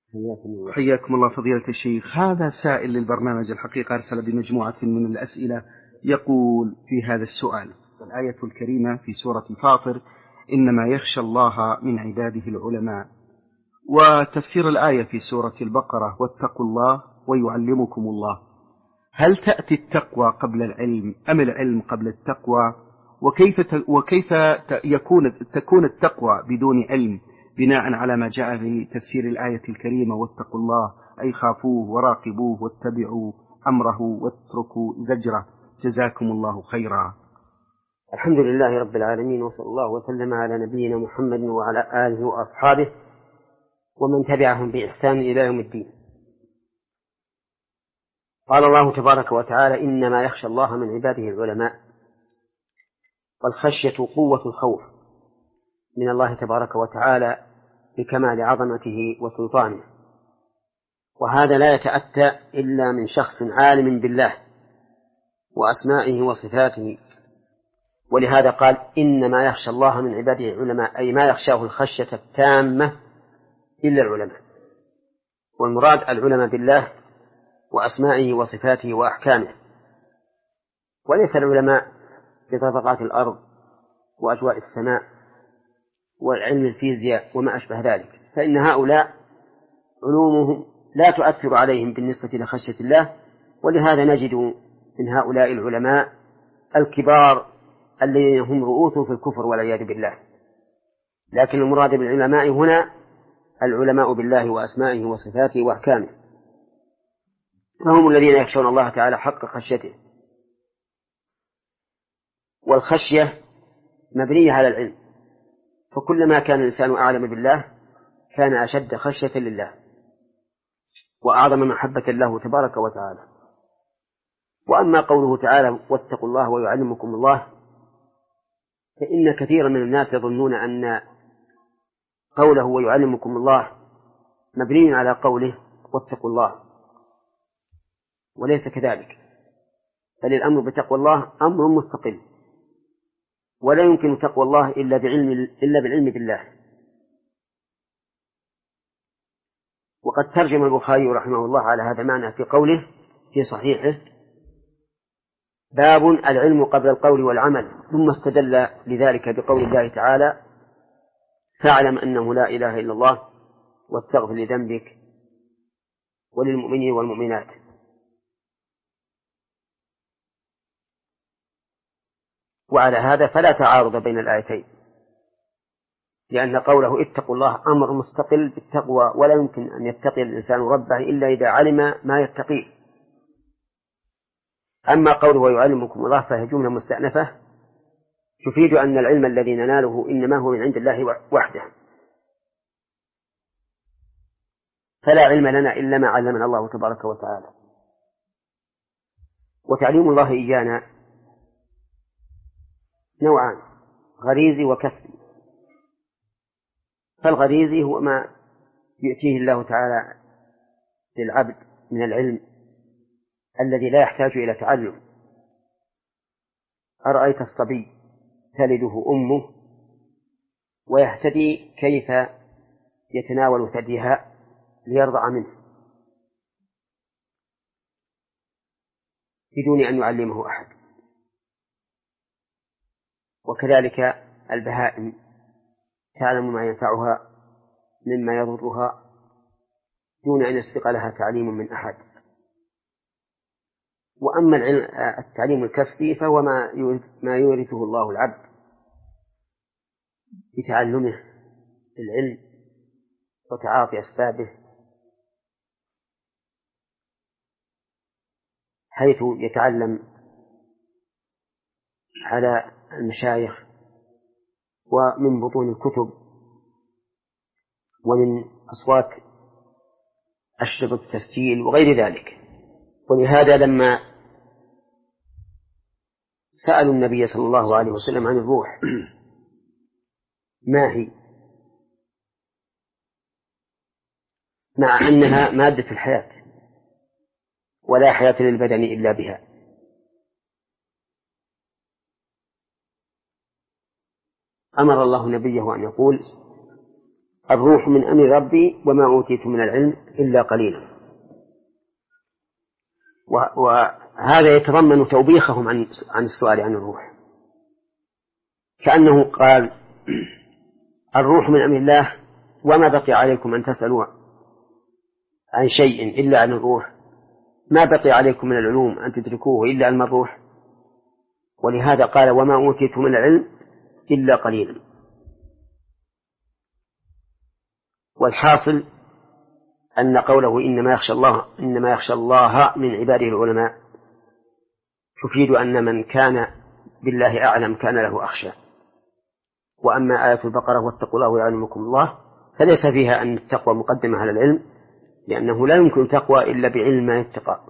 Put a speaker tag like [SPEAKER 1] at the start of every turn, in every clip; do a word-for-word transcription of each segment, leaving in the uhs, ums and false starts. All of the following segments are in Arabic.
[SPEAKER 1] حياكم الله.
[SPEAKER 2] حياكم الله فضيلة الشيخ. هذا سائل للبرنامج الحقيقة أرسل بمجموعة من الأسئلة، يقول في هذا السؤال: الآية الكريمة في سورة فاطر إنما يخشى الله من عباده العلماء، وتفسير الآية في سورة البقرة واتقوا الله ويعلمكم الله، هل تأتي التقوى قبل العلم أم العلم قبل التقوى؟ وكيف وكيف يكون تكون التقوى بدون علم بناء على ما جاء في تفسير الآية الكريمة واتقوا الله أي خافوه وراقبوه واتبعوا أمره واتركوا زجره؟ جزاكم الله خيرا.
[SPEAKER 1] الحمد لله رب العالمين، وصلى الله وسلم على نبينا محمد وعلى آله وأصحابه ومن تبعهم بإحسان إلى يوم الدين. قال الله تبارك وتعالى: إنما يخشى الله من عباده العلماء. والخشية قوة الخوف من الله تبارك وتعالى بكمال عظمته وسلطانه، وهذا لا يتأتى إلا من شخص عالم بالله وأسمائه وصفاته. ولهذا قال: إنما يخشى الله من عباده العلماء، أي ما يخشاه الخشية التامة إلا العلماء. والمراد العلماء بالله وأسمائه وصفاته وأحكامه، وليس العلماء بطبقات الأرض وأجواء السماء وعلم الفيزياء وما أشبه ذلك، فإن هؤلاء علومهم لا تؤثر عليهم بالنسبة لخشية الله. ولهذا نجد من هؤلاء العلماء الكبار الذين هم رؤوس في الكفر والعياذ بالله. لكن المراد بالعلماء هنا العلماء بالله وأسمائه وصفاته وأحكامه، فهم الذين يخشون الله تعالى حق خشيته. والخشية مبنية على العلم، فكلما كان الإنسان أعلم بالله كان أشد خشية لله وأعظم محبة له تبارك وتعالى. وأما قوله تعالى: واتقوا الله ويعلمكم الله، فإن كثيرا من الناس يظنون أن قوله ويعلمكم الله مبني على قوله واتقوا الله، وليس كذلك، بل الأمر بتقوى الله أمر مستقل، ولا يمكن تقوى الله إلا بعلم إلا بالعلم بالله. وقد ترجم البخاري رحمه الله على هذا المعنى في قوله في صحيحه: باب العلم قبل القول والعمل، ثم استدل لذلك بقول الله تعالى: فاعلم أنه لا إله إلا الله واستغفر لذنبك وللمؤمنين والمؤمنات. وعلى هذا فلا تعارض بين الآيتين، لأن قوله اتقوا الله أمر مستقل بالتقوى، ولا يمكن أن يتقي الإنسان ربه إلا إذا علم ما يتقيه. أما قوله ويعلمكم الله فهي جملة مستأنفة تفيد أن العلم الذي نناله إنما هو من عند الله وحده، فلا علم لنا إلا ما علمنا الله تبارك وتعالى. وتعليم الله إيانا نوعان: غريزي وكسبي. فالغريزي هو ما يؤتيه الله تعالى للعبد من العلم الذي لا يحتاج إلى تعلم. أرأيت الصبي تلده أمه ويهتدي كيف يتناول ثديها ليرضع منه بدون أن يعلمه أحد. وكذلك البهائم تعلم ما ينفعها مما يضرها دون أن يسبق لها تعليم من أحد. وأما التعليم الكسبي فهو ما يورثه الله العبد بتعلمه العلم وتعاطي أسبابه، حيث يتعلم على المشايخ ومن بطون الكتب ومن أصوات أشرطة التسجيل وغير ذلك. ولهذا لما سألوا النبي صلى الله عليه وسلم عن الروح ما هي، مع أنها مادة الحياة ولا حياة للبدن إلا بها، أمر الله نبيه أن يقول: الروح من أمر ربي وما أوتيت من العلم إلا قليلا. وهذا يتضمن توبيخهم عن عن السؤال عن الروح، كأنه قال الروح من أمر الله وما بقي عليكم أن تسألوا عن شيء إلا عن الروح، ما بقي عليكم من العلوم أن تدركوه إلا علم الروح. ولهذا قال وما أوتيت من العلم إلا قليلا. والحاصل أن قوله إنما يخشى الله إنما يخشى الله من عباده العلماء تفيد أن من كان بالله أعلم كان له أخشى. وأما آية البقرة واتقوا الله ويعلمكم الله فليس فيها أن التقوى مقدمة على العلم، لأنه لا يمكن تقوى إلا بعلم ما يتقى.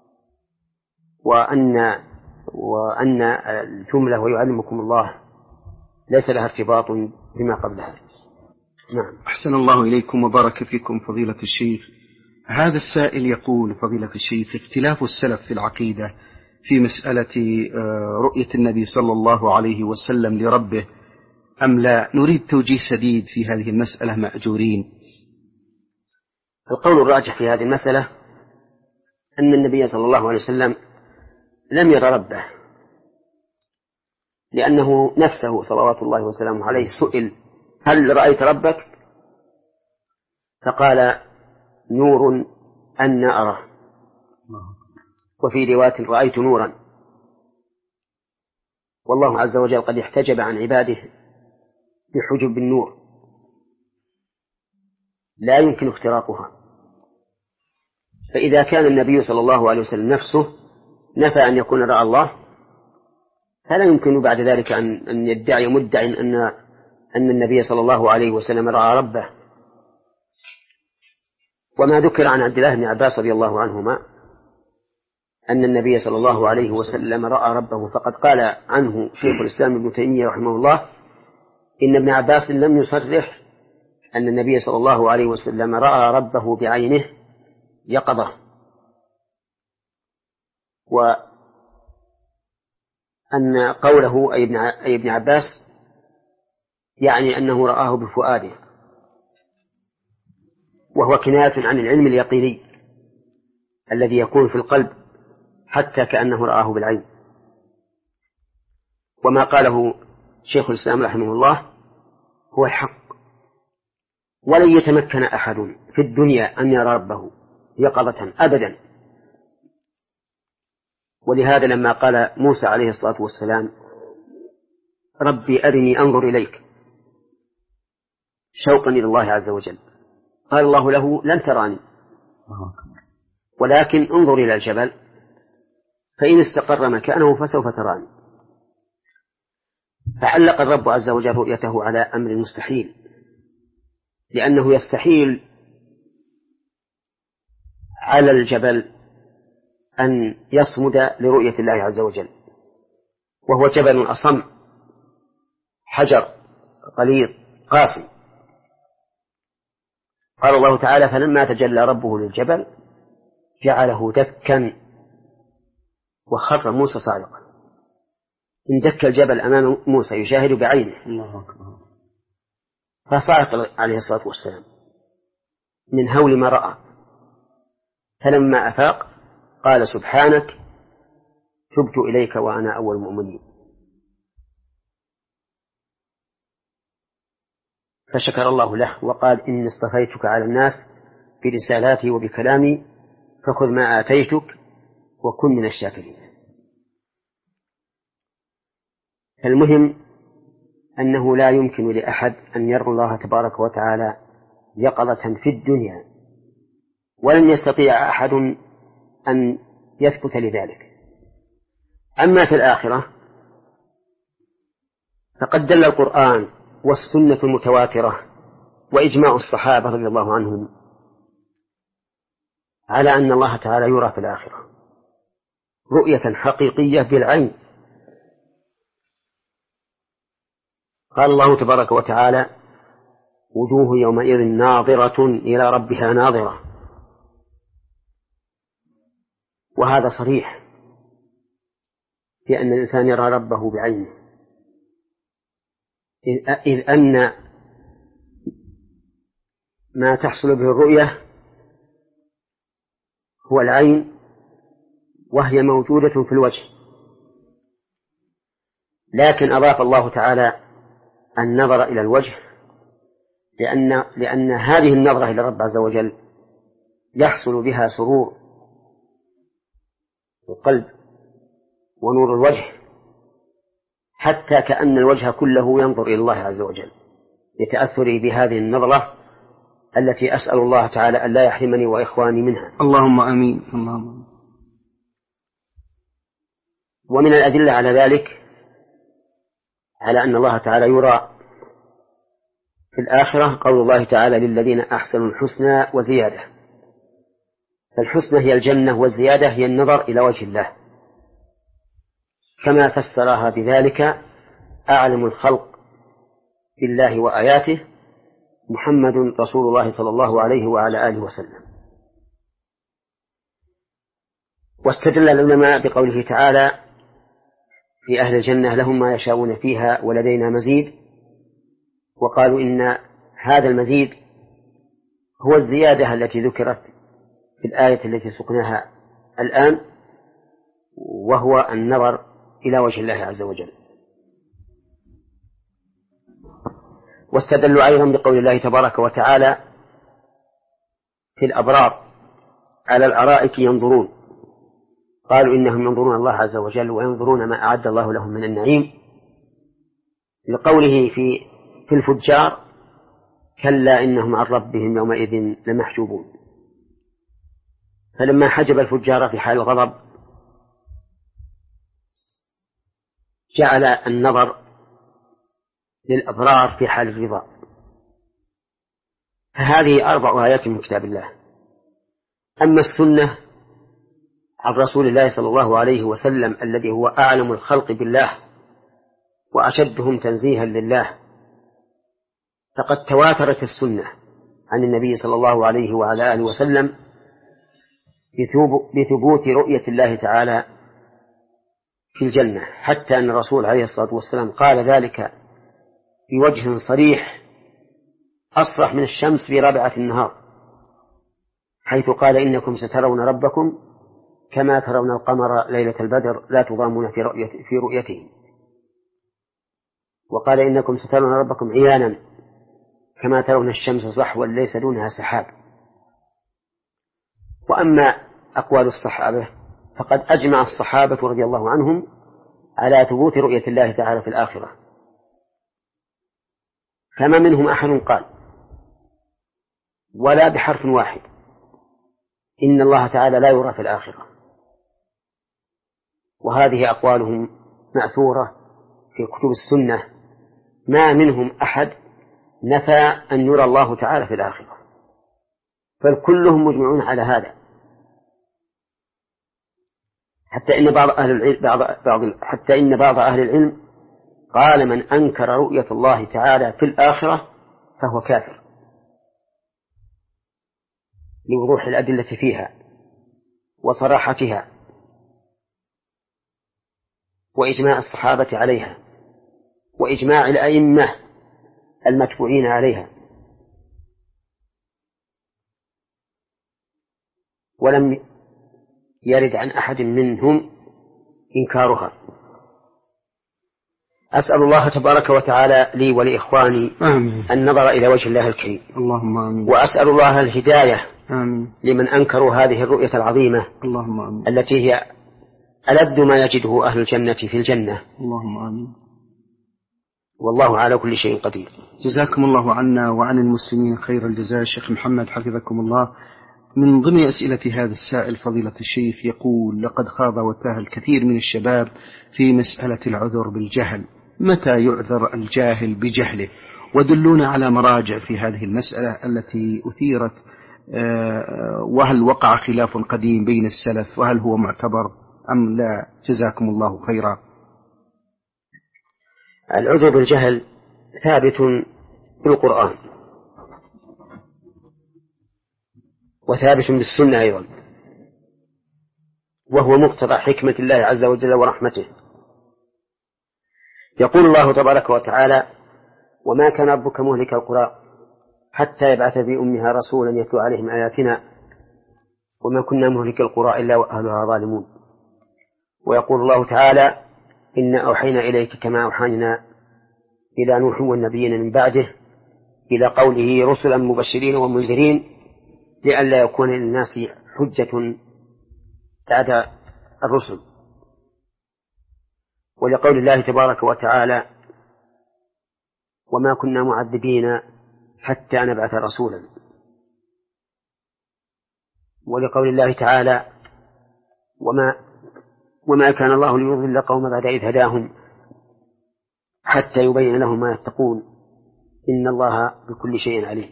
[SPEAKER 1] وأن وأن الجملة ويعلمكم الله ليس لها ارتباط بما قبلها. نعم.
[SPEAKER 2] أحسن الله إليكم وبارك فيكم فضيلة الشيخ. هذا السائل يقول فضيلة الشيخ اختلاف السلف في العقيدة في مسألة رؤية النبي صلى الله عليه وسلم لربه أم لا، نريد توجيه سديد في هذه المسألة مأجورين.
[SPEAKER 1] القول الراجح في هذه المسألة أن النبي صلى الله عليه وسلم لم ير ربه، لأنه نفسه صلوات الله وسلامه عليه سئل هل رأيت ربك؟ فقال نور أن أرى، وفي رواية رأيت نورا. والله عز وجل قد احتجب عن عباده بحجب النور لا يمكن اختراقها. فإذا كان النبي صلى الله عليه وسلم نفسه نفى أن يكون رأى الله، فلا يمكن بعد ذلك أن يدعي مدع أن أن النبي صلى الله عليه وسلم رأى ربه. وما ذكر عن عبد الله بن عباس رضي الله عنهما أن النبي صلى الله عليه وسلم رأى ربه، فقد قال عنه شيخ الإسلام ابن تيمية رحمه الله إن ابن عباس لم يصرح أن النبي صلى الله عليه وسلم رأى ربه بعينه يقظة، وأن قوله أي ابن عباس يعني أنه رآه بفؤاده، وهو كناية عن العلم اليقيني الذي يكون في القلب حتى كأنه رآه بالعين. وما قاله شيخ الإسلام رحمه الله هو الحق، ولن يتمكن أحد في الدنيا أن يرى ربه يقظة أبدا. ولهذا لما قال موسى عليه الصلاة والسلام ربي أرني أنظر إليك شوقا إلى الله عز وجل، قال الله له لن تراني ولكن انظر إلى الجبل فإن استقر مكانه فسوف تراني. فعلق الرب عز وجل رؤيته على أمر مستحيل، لأنه يستحيل على الجبل أن يصمد لرؤية الله عز وجل، وهو جبل أصم حجر غليظ قاسي. قال الله تعالى فلما تجلى ربه للجبل جعله دكا وخر موسى صاعقا. اندك الجبل أمام موسى يشاهد بعينه، الله أكبر، فصعق عليه الصلاة والسلام من هول ما رأى. فلما أفاق قال سبحانك تبت إليك وأنا أول المؤمنين. فشكر الله له وقال إني اصطفيتك على الناس برسالاتي وبكلامي فخذ ما آتيتك وكن من الشاكرين. فالمهم أنه لا يمكن لأحد أن يرى الله تبارك وتعالى يقظة في الدنيا، ولن يستطيع أحد أن يثبت لذلك. أما في الآخرة فقد دل القرآن والسنة المتواترة وإجماع الصحابة رضي الله عنهم على أن الله تعالى يرى في الآخرة رؤية حقيقية بالعين. قال الله تبارك وتعالى وجوه يومئذ ناظرة إلى ربها ناظرة، وهذا صريح في أن الإنسان يرى ربه بعينه، إذ أن ما تحصل به الرؤية هو العين، وهي موجودة في الوجه، لكن أضاف الله تعالى النظر إلى الوجه لأن, لأن هذه النظرة إلى الرب عز وجل يحصل بها سرور القلب ونور الوجه، حتى كأن الوجه كله ينظر إلى الله عز وجل لتأثري بهذه النظرة التي أسأل الله تعالى أن لا يحرمني وإخواني منها.
[SPEAKER 2] اللهم آمين. اللهم آمين.
[SPEAKER 1] ومن الأدلة على ذلك على أن الله تعالى يرى في الآخرة قول الله تعالى للذين أحسنوا الحسنى وزيادة، فالحسنى هي الجنة والزيادة هي النظر إلى وجه الله، كما فسرها بذلك أعلم الخلق بالله وآياته محمد رسول الله صلى الله عليه وعلى آله وسلم. واستدل العلماء بقوله تعالى في أهل الجنة لهم ما يشاءون فيها ولدينا مزيد، وقالوا إن هذا المزيد هو الزيادة التي ذكرت في الآية التي سقناها الآن، وهو النظر إلى وجه الله عز وجل. واستدلوا أيضا بقول الله تبارك وتعالى في الأبرار على الأرائك ينظرون، قالوا إنهم ينظرون الله عز وجل وينظرون ما أعد الله لهم من النعيم، لقوله في في الفجار كلا إنهم عن ربهم يومئذ لمحجوبون. فلما حجب الفجار في حال الغضب جعل النظر للأبرار في حال الرضا. فهذه أربع آيات من كتاب الله. أما السنة عن رسول الله صلى الله عليه وسلم الذي هو أعلم الخلق بالله وأشدهم تنزيها لله، فقد تواترت السنة عن النبي صلى الله عليه وعلى آله وسلم بثبوت رؤية الله تعالى في الجنة، حتى أن الرسول عليه الصلاة والسلام قال ذلك بوجه صريح أصرح من الشمس في رابعة النهار، حيث قال إنكم سترون ربكم كما ترون القمر ليلة البدر لا تضامون في رؤيته, في رؤيته. وقال إنكم سترون ربكم عيانا كما ترون الشمس صحوا ليس دونها سحاب. وأما أقوال الصحابة فقد أجمع الصحابة رضي الله عنهم على ثبوت رؤية الله تعالى في الآخرة، فما منهم أحد قال ولا بحرف واحد إن الله تعالى لا يرى في الآخرة، وهذه أقوالهم مأثورة في كتب السنة، ما منهم أحد نفى أن يرى الله تعالى في الآخرة، بل كلهم مجمعون على هذا، حتى إن بعض أهل العلم بعض بعض حتى إن بعض أهل العلم قال من أنكر رؤية الله تعالى في الآخرة فهو كافر، لوضوح الأدلة فيها وصراحتها وإجماع الصحابة عليها وإجماع الأئمة المتبوعين عليها، ولم يرد عن أحد منهم إنكارها. أسأل الله تبارك وتعالى لي ولإخواني
[SPEAKER 2] آمين.
[SPEAKER 1] النظر إلى وجه الله الكريم،
[SPEAKER 2] اللهم آمين.
[SPEAKER 1] وأسأل الله الهداية
[SPEAKER 2] آمين.
[SPEAKER 1] لمن أنكروا هذه الرؤية العظيمة
[SPEAKER 2] اللهم آمين.
[SPEAKER 1] التي هي ألذ ما يجده أهل الجنة في الجنة.
[SPEAKER 2] اللهم آمين.
[SPEAKER 1] والله على كل شيء قدير.
[SPEAKER 2] جزاكم الله عنا وعن المسلمين خير الجزاء. شيخ محمد حفظكم الله، من ضمن أسئلة هذا السائل فضيلة الشيخ يقول: لقد خاض وتاه الكثير من الشباب في مسألة العذر بالجهل، متى يعذر الجاهل بجهله؟ ودلونا على مراجع في هذه المسألة التي أثيرت، وهل وقع خلاف قديم بين السلف وهل هو معتبر أم لا؟ جزاكم الله خيرا.
[SPEAKER 1] العذر بالجهل ثابت في القرآن وثابت بالسنة أيضا، وهو مقتضى حكمة الله عز وجل ورحمته. يقول الله تبارك وتعالى: وما كان ربك مهلك القرى حتى يبعث بأمها رسولا يتلو عليهم آياتنا وما كنا مهلك القرى إلا وأهلها ظالمون. ويقول الله تعالى إنا أوحينا إليك كما أوحينا إلى نوح والنبيين من بعده إلى قوله رسلا مبشرين ومنذرين لئلا يكون للناس حجة بعد الرسل. ولقول الله تبارك وتعالى وما كنا معذبين حتى نبعث رسولا. ولقول الله تعالى وما, وما كان الله ليضل قوم بعد إذ هداهم حتى يبين لهم ما يتقون إن الله بكل شيء عليم.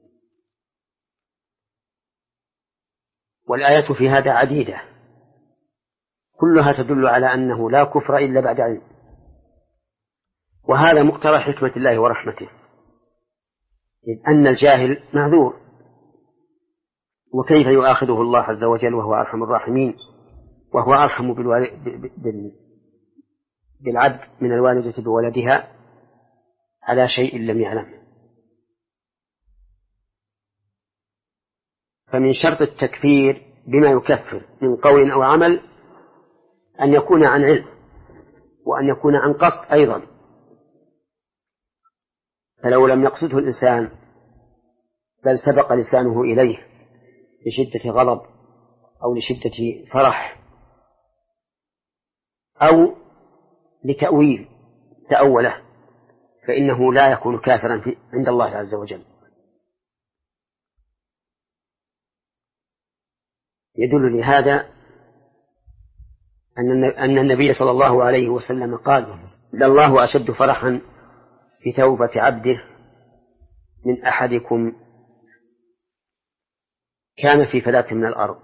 [SPEAKER 1] والآيات في هذا عديدة كلها تدل على أنه لا كفر إلا بعد علم، وهذا مقتضى حكمة الله ورحمته، إذ أن الجاهل معذور، وكيف يؤاخذه الله عز وجل وهو أرحم الراحمين وهو أرحم بالعبد من الوالدة بولدها على شيء لم يعلم. فمن شرط التكفير بما يكفر من قول أو عمل أن يكون عن علم وأن يكون عن قصد أيضا. فلو لم يقصده الإنسان بل سبق لسانه إليه لشدة غضب أو لشدة فرح أو لتأويل تأوله فإنه لا يكون كافرا عند الله عز وجل. يدل لهذا أن النبي صلى الله عليه وسلم قال لله أشد فرحا في توبة عبده من أحدكم كان في فلاة من الأرض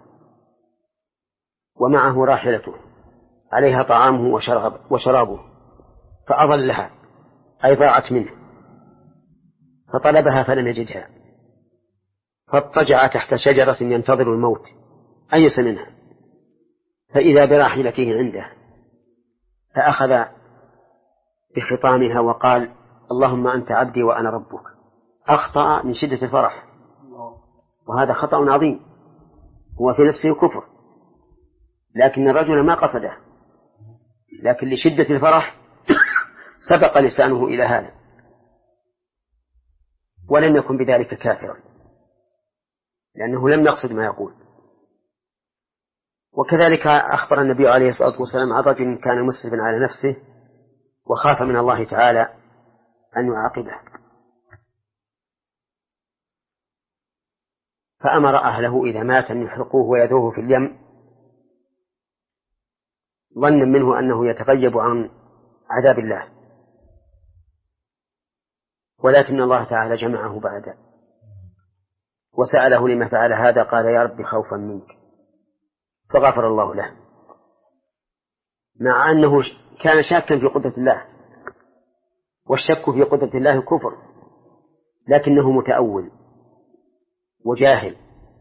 [SPEAKER 1] ومعه راحلته عليها طعامه وشراب وشرابه فأضلها أي ضاعت منه فطلبها فلم يجدها فاضطجع تحت شجرة ينتظر الموت أيس منها فإذا براحلته عنده فأخذ بخطامها وقال اللهم أنت عبدي وأنا ربك. أخطأ من شدة الفرح، وهذا خطأ عظيم، هو في نفسه كفر، لكن الرجل ما قصده، لكن لشدة الفرح سبق لسانه إلى هذا ولم يكن بذلك كافرا لأنه لم يقصد ما يقول. وكذلك أخبر النبي عليه الصلاة والسلام عن رجل كان مسرفا على نفسه وخاف من الله تعالى أن يعاقبه فأمر أهله إذا مات أن يحرقوه ويذوه في اليم ظنا منه أنه يتغيب عن عذاب الله، ولكن الله تعالى جمعه بعد وسأله لما فعل هذا قال يا رب خوفا منك فغفر الله له، مع أنه كان شاكا في قدرة الله، والشك في قدرة الله كفر، لكنه متأول وجاهل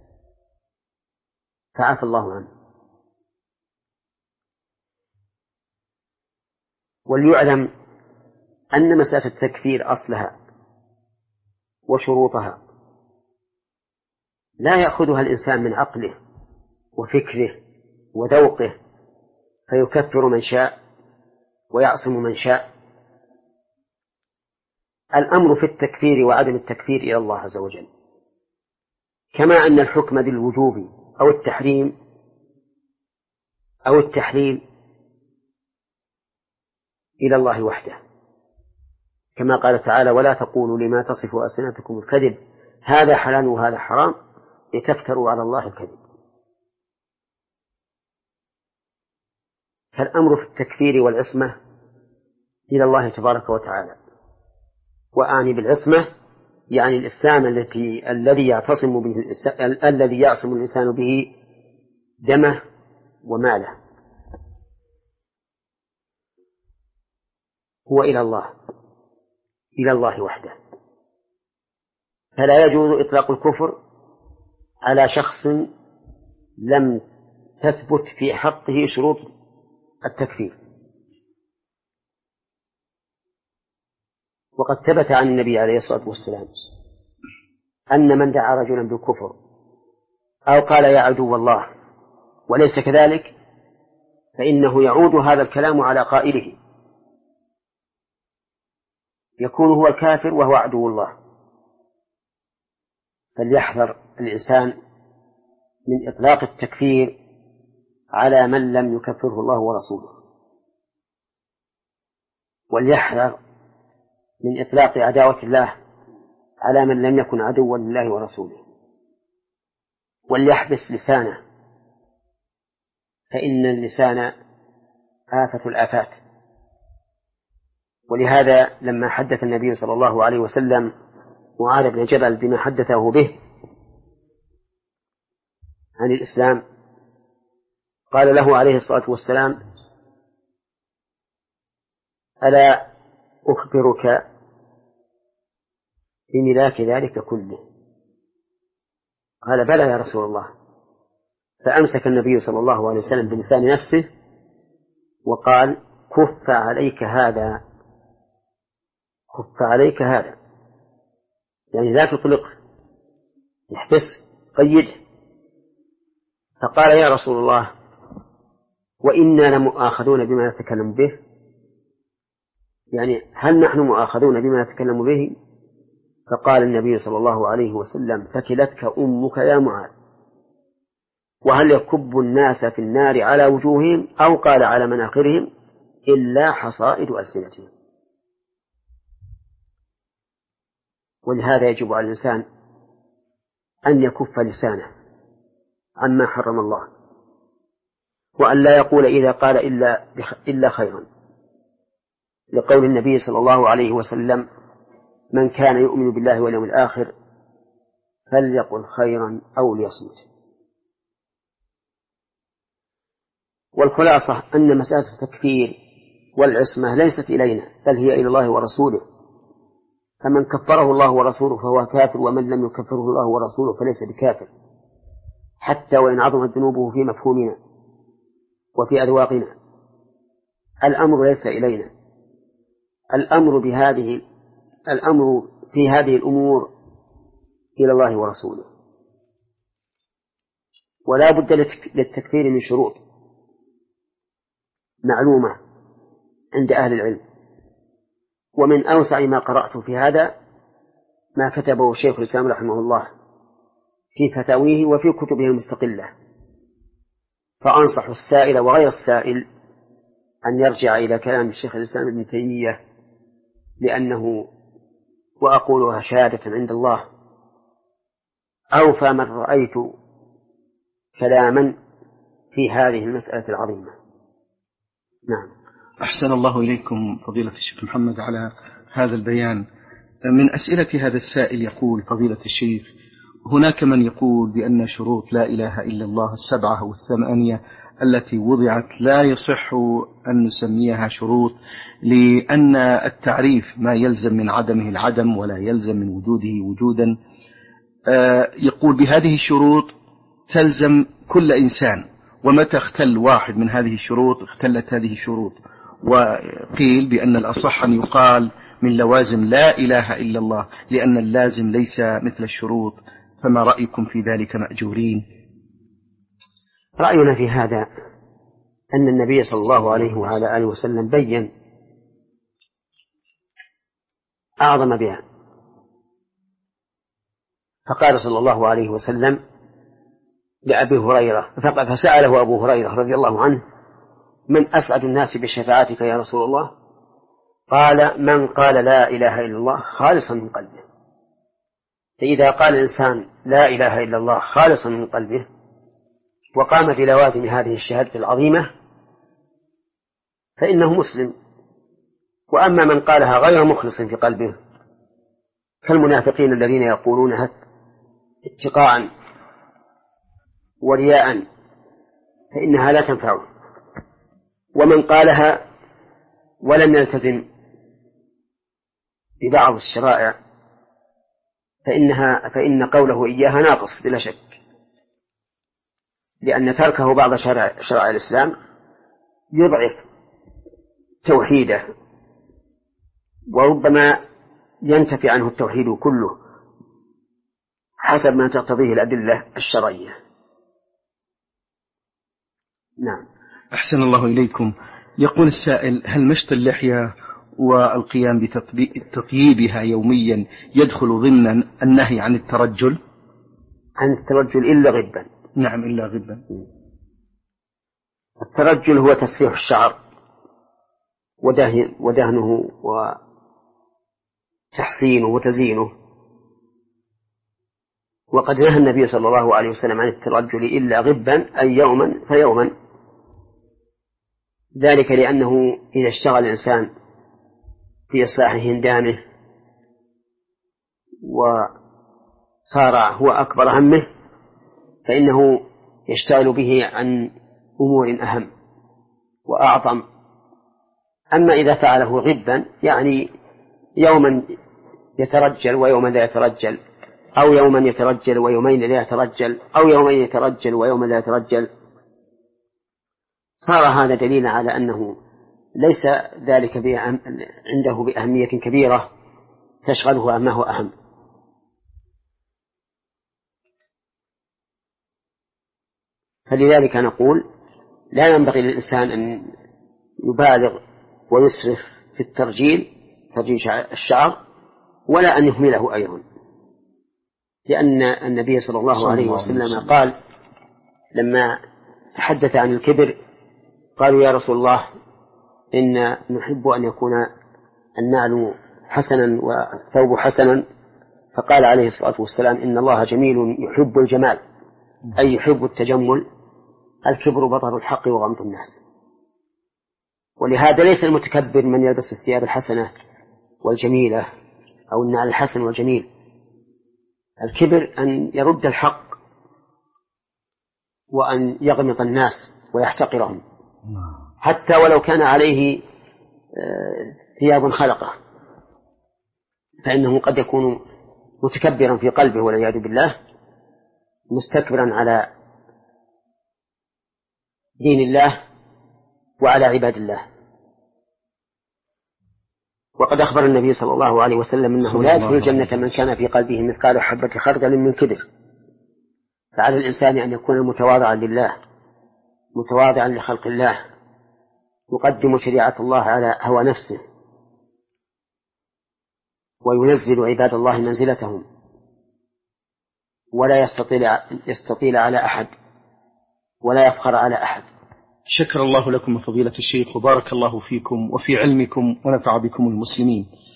[SPEAKER 1] فعفى الله عنه. وليعلم أن مسألة التكفير أصلها وشروطها لا يأخذها الإنسان من عقله وفكره وذوقه فيكفر من شاء ويعصم من شاء. الأمر في التكفير وعدم التكفير إلى الله عز وجل، كما أن الحكم بالوجوب أو التحريم أو التحليل إلى الله وحده، كما قال تعالى ولا تقولوا لما تصف ألسنتكم الكذب هذا حلال وهذا حرام لتفتروا على الله الكذب. فالأمر في التكفير والعصمة إلى الله تبارك وتعالى، وأعني بالعصمة يعني الإسلام التي الذي يعتصم به الذي يعصم الإنسان به دمه وماله هو إلى الله إلى الله وحده. فلا يجوز إطلاق الكفر على شخص لم تثبت في حقه شروط التكفير. وقد ثبت عن النبي عليه الصلاة والسلام أن من دعا رجلا بالكفر أو قال يا عدو الله وليس كذلك فإنه يعود هذا الكلام على قائله، يكون هو الكافر وهو عدو الله. فليحذر الإنسان من إطلاق التكفير على من لم يكفره الله ورسوله، وليحذر من إطلاق عداوة الله على من لم يكن عدوا لله ورسوله، وليحبس لسانه، فإن اللسان آفة الآفات. ولهذا لما حدث النبي صلى الله عليه وسلم معاذ بن جبل بما حدثه به عن الإسلام قال له عليه الصلاة والسلام ألا أخبرك بملاك ذلك كله؟ قال بلى يا رسول الله. فأمسك النبي صلى الله عليه وسلم بلسان نفسه وقال كف عليك هذا، كف عليك هذا، يعني لا تطلقه، احبس قيده. فقال يا رسول الله وإنا لمؤاخذون بما نتكلم به، يعني هل نحن مؤاخذون بما نتكلم به؟ فقال النبي صلى الله عليه وسلم ثكلتك أمك يا معاذ، وهل يكب الناس في النار على وجوههم أو قال على مناخرهم إلا حصائد ألسنتهم. ولهذا يجب على الإنسان أن يكف لسانه عما حرم الله، وأن لا يقول إذا قال إلا, إلا خيرا، لقول النبي صلى الله عليه وسلم من كان يؤمن بالله واليوم الآخر فليقل خيرا أو ليصمت. والخلاصة أن مسألة التكفير والعصمة ليست إلينا بل هي إلى الله ورسوله، فمن كفره الله ورسوله فهو كافر، ومن لم يكفره الله ورسوله فليس بكافر، حتى وإن عظمت ذنوبه في مفهومنا وفي أذواقنا. الأمر ليس إلينا، الأمر بهذه الأمر في هذه الأمور إلى الله ورسوله. ولا بد للتكفير من شروط معلومة عند أهل العلم، ومن أوسع ما قرأت في هذا ما كتبه شيخ الإسلام رحمه الله في فتاويه وفي كتبه المستقلة، فأنصح السائل وغير السائل أن يرجع إلى كلام الشيخ الإسلام ابن تيمية، لأنه وأقولها شهادة عند الله أوفى من رأيت كلاما في هذه المسألة العظيمة. نعم.
[SPEAKER 2] أحسن الله إليكم فضيلة الشيخ محمد على هذا البيان. من أسئلة هذا السائل يقول فضيلة الشيخ هناك من يقول بأن شروط لا إله إلا الله السبعة والثمانية التي وضعت لا يصح أن نسميها شروط، لأن التعريف ما يلزم من عدمه العدم ولا يلزم من وجوده وجودا. يقول بهذه الشروط تلزم كل إنسان، ومتى اختل واحد من هذه الشروط اختلت هذه الشروط. وقيل بأن الأصح أن يقال من لوازم لا إله إلا الله، لأن اللازم ليس مثل الشروط. فما رأيكم في ذلك مأجورين؟
[SPEAKER 1] رأينا في هذا أن النبي صلى الله عليه وعلى آله وسلم بيّن أعظم بها، فقال صلى الله عليه وسلم لأبي هريرة، فسأله أبو هريرة رضي الله عنه من أسعد الناس بشفاعتك يا رسول الله؟ قال من قال لا إله إلا الله خالصا من قلبه. فإذا قال الإنسان لا إله إلا الله خالصا من قلبه وقام بلوازم هذه الشهادة العظيمة فإنه مسلم. وأما من قالها غير مخلص في قلبه كالمنافقين الذين يقولونها اتقاء ورياء فإنها لا تنفعه. ومن قالها ولم يلتزم ببعض الشرائع فإنها فإن قوله إياها ناقص بلا شك، لأن تركه بعض شرائع الإسلام يضعف توحيده، وربما ينتفي عنه التوحيد كله. حسب ما تقتضيه الأدلة الشرعية. نعم.
[SPEAKER 2] أحسن الله إليكم. يقول السائل: هل مشط اللحية والقيام بتطييبها يوميا يدخل ضمن النهي عن الترجل؟
[SPEAKER 1] عن الترجل إلا غبا.
[SPEAKER 2] نعم، إلا غبا.
[SPEAKER 1] الترجل هو تسريح الشعر ودهنه وتحسينه وتزيينه، وقد نهى النبي صلى الله عليه وسلم عن الترجل إلا غبا، أي يوما فيوما، ذلك لأنه إذا اشتغل الإنسان في إصلاح هندامه وصار هو أكبر همه فإنه يشتغل به عن أمور أهم وأعظم. أما إذا فعله غبا يعني يوما يترجل ويوما لا يترجل، أو يوما يترجل ويومين لا يترجل، أو يومين يترجل ويوما لا يترجل، صار هذا دليلا على أنه ليس ذلك عنده بأهمية كبيرة تشغله عما هو أهم. فلذلك نقول لا ينبغي للإنسان أن يبالغ ويسرف في الترجيل ترجيل الشعر، ولا أن يهمله أيضا، لأن النبي صلى الله عليه وسلم قال لما تحدث عن الكبر قالوا: يا رسول الله، إن نحب أن يكون النعل حسنا والثوب حسنا، فقال عليه الصلاة والسلام: إن الله جميل يحب الجمال، أي يحب التجمل. الكبر بطر الحق وغمط الناس. ولهذا ليس المتكبر من يلبس الثياب الحسنة والجميلة أو النعل الحسن والجميل. الكبر أن يرد الحق وأن يغمط الناس ويحتقرهم، حتى ولو كان عليه ثياب خلقة، فإنه قد يكون متكبرا في قلبه والعياذ بالله، مستكبرا على دين الله وعلى عباد الله. وقد أخبر النبي صلى الله عليه وسلم أنه لا يدخل الجنة من كان في قلبه مثقال حبة خردل من كبر. فعلى الإنسان أن يكون متواضعا لله، متواضعا لخلق الله، يقدم شريعة الله على هوى نفسه، وينزل عباد الله منزلتهم، ولا يستطيل, يستطيل على أحد ولا يفخر على أحد.
[SPEAKER 2] شكر الله لكم فضيلة الشيخ، وبارك الله فيكم وفي علمكم ونفع بكم المسلمين.